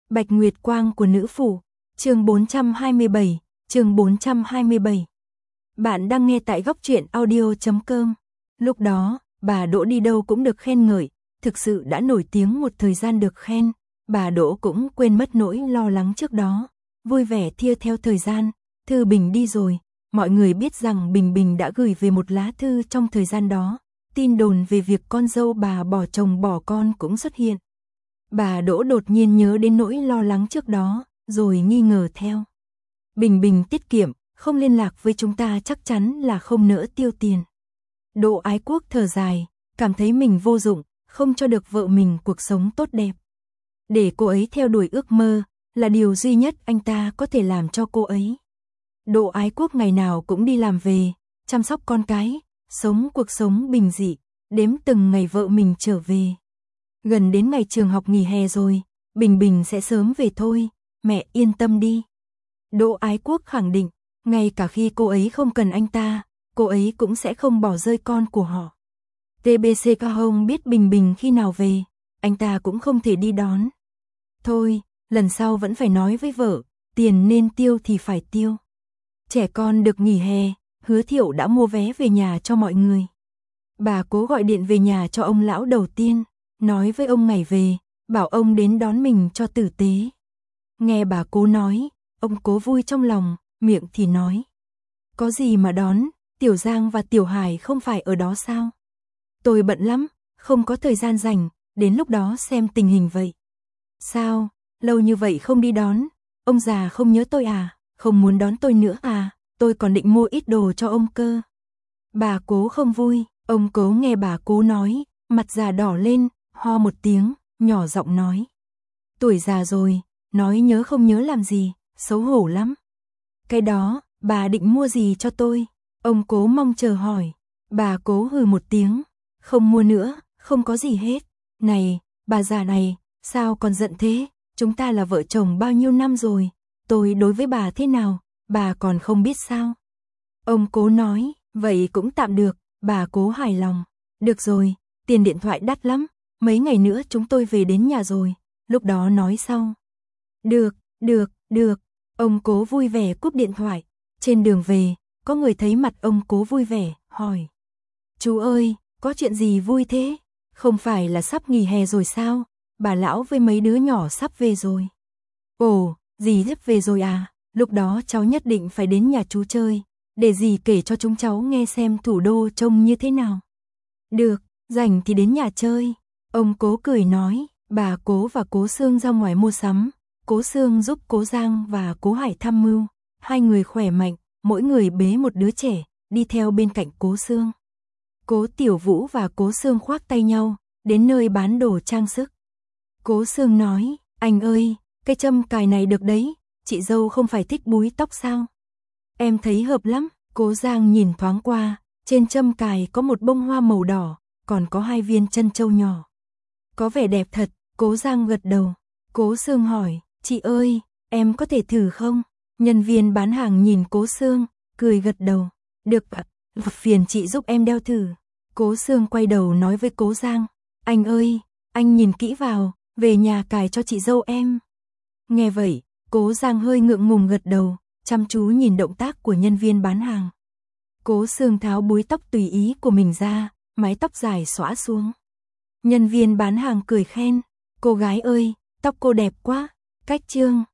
Bạch Nguyệt Quang của nữ phủ, chương 427, chương 427. Bạn đang nghe tại góc truyện audio.com. Lúc đó, bà Đỗ đi đâu cũng được khen ngợi, thực sự đã nổi tiếng một thời gian được khen, bà Đỗ cũng quên mất nỗi lo lắng trước đó, vui vẻ thia theo thời gian, Thư Bình đi rồi, mọi người biết rằng Bình Bình đã gửi về một lá thư trong thời gian đó, tin đồn về việc con dâu bà bỏ chồng bỏ con cũng xuất hiện. Bà Đỗ đột nhiên nhớ đến nỗi lo lắng trước đó, rồi nghi ngờ theo. Bình Bình tiết kiệm, không liên lạc với chúng ta chắc chắn là không nỡ tiêu tiền. Đỗ Ái Quốc thở dài, cảm thấy mình vô dụng, không cho được vợ mình cuộc sống tốt đẹp. Để cô ấy theo đuổi ước mơ, là điều duy nhất anh ta có thể làm cho cô ấy. Đỗ Ái Quốc ngày nào cũng đi làm về, chăm sóc con cái, sống cuộc sống bình dị, đếm từng ngày vợ mình trở về. Gần đến ngày trường học nghỉ hè rồi, Bình Bình sẽ sớm về thôi, mẹ yên tâm đi. Đỗ Ái Quốc khẳng định, ngay cả khi cô ấy không cần anh ta, cô ấy cũng sẽ không bỏ rơi con của họ. TBC Cao Hồng biết Bình Bình khi nào về, anh ta cũng không thể đi đón. Thôi, lần sau vẫn phải nói với vợ, tiền nên tiêu thì phải tiêu. Trẻ con được nghỉ hè, Hứa Thiệu đã mua vé về nhà cho mọi người. Bà Cố gọi điện về nhà cho ông lão đầu tiên, nói với ông ngày về, bảo ông đến đón mình cho tử tế. Nghe bà Cố nói, ông Cố vui trong lòng, miệng thì nói. Có gì mà đón, Tiểu Giang và Tiểu Hải không phải ở đó sao? Tôi bận lắm, không có thời gian rảnh, đến lúc đó xem tình hình vậy. Sao, lâu như vậy không đi đón, ông già không nhớ tôi à, không muốn đón tôi nữa à, tôi còn định mua ít đồ cho ông cơ. Bà Cố không vui, ông Cố nghe bà Cố nói, mặt già đỏ lên, ho một tiếng, nhỏ giọng nói. Tuổi già rồi, nói nhớ không nhớ làm gì, xấu hổ lắm. Cái đó, bà định mua gì cho tôi? Ông Cố mong chờ hỏi. Bà Cố hừ một tiếng, không mua nữa, không có gì hết. Này, bà già này, sao còn giận thế? Chúng ta là vợ chồng bao nhiêu năm rồi, tôi đối với bà thế nào, bà còn không biết sao? Ông Cố nói, vậy cũng tạm được, bà Cố hài lòng. Được rồi, tiền điện thoại đắt lắm, mấy ngày nữa chúng tôi về đến nhà rồi, lúc đó nói sau. Được, ông Cố vui vẻ cúp điện thoại. Trên đường về, có người thấy mặt ông Cố vui vẻ, hỏi. Chú ơi, có chuyện gì vui thế? Không phải là sắp nghỉ hè rồi sao? Bà lão với mấy đứa nhỏ sắp về rồi. Ồ, dì sắp về rồi à? Lúc đó cháu nhất định phải đến nhà chú chơi, để dì kể cho chúng cháu nghe xem thủ đô trông như thế nào. Được, rảnh thì đến nhà chơi. Ông Cố cười nói, bà Cố và Cố Sương ra ngoài mua sắm. Cố Sương giúp Cố Giang và Cố Hải tham mưu. Hai người khỏe mạnh, mỗi người bế một đứa trẻ, đi theo bên cạnh Cố Sương. Cố Tiểu Vũ và Cố Sương khoác tay nhau, đến nơi bán đồ trang sức. Cố Sương nói, anh ơi, cái châm cài này được đấy, chị dâu không phải thích búi tóc sao? Em thấy hợp lắm. Cố Giang nhìn thoáng qua, trên châm cài có một bông hoa màu đỏ, còn có 2 viên chân châu nhỏ. Có vẻ đẹp thật, Cố Giang gật đầu. Cố Sương hỏi, chị ơi, em có thể thử không? Nhân viên bán hàng nhìn Cố Sương, cười gật đầu. Được ạ, phiền chị giúp em đeo thử. Cố Sương quay đầu nói với Cố Giang, anh ơi, anh nhìn kỹ vào, về nhà cài cho chị dâu em. Nghe vậy, Cố Giang hơi ngượng ngùng gật đầu, chăm chú nhìn động tác của nhân viên bán hàng. Cố Sương tháo búi tóc tùy ý của mình ra, mái tóc dài xõa xuống. Nhân viên bán hàng cười khen, cô gái ơi, tóc cô đẹp quá, cách trương.